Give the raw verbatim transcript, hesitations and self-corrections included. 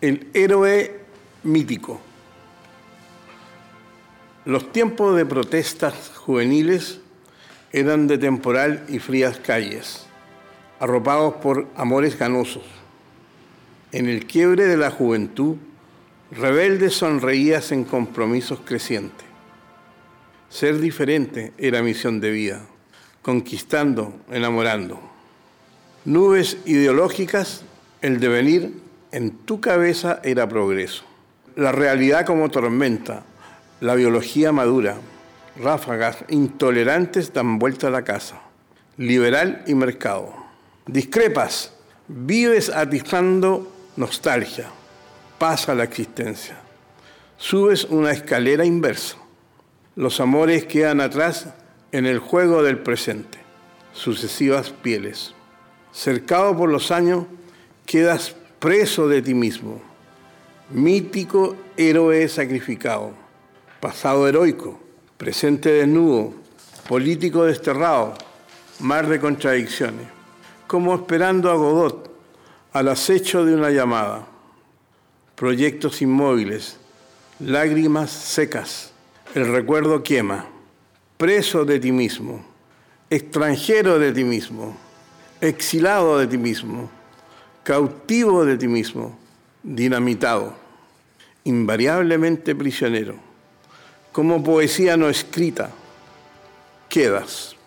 El héroe mítico. Los tiempos de protestas juveniles eran de temporal y frías calles, arropados por amores ganosos. En el quiebre de la juventud, rebelde sonreías en compromisos crecientes. Ser diferente era misión de vida, conquistando, enamorando. Nubes ideológicas, el devenir en tu cabeza era progreso. La realidad como tormenta, la biología madura, ráfagas intolerantes dan vuelta a la casa. Liberal y mercado. Discrepas, vives atizando nostalgia. Pasa la existencia. Subes una escalera inversa. Los amores quedan atrás en el juego del presente. Sucesivas pieles. Cercado por los años, quedas preso de ti mismo. Mítico héroe sacrificado. Pasado heroico. Presente desnudo. Político desterrado. Mar de contradicciones. Como esperando a Godot, al acecho de una llamada. Proyectos inmóviles. Lágrimas secas. El recuerdo quema. Preso de ti mismo. Extranjero de ti mismo. Exilado de ti mismo. Cautivo de ti mismo. Dinamitado. Invariablemente prisionero. Como poesía no escrita, quedas.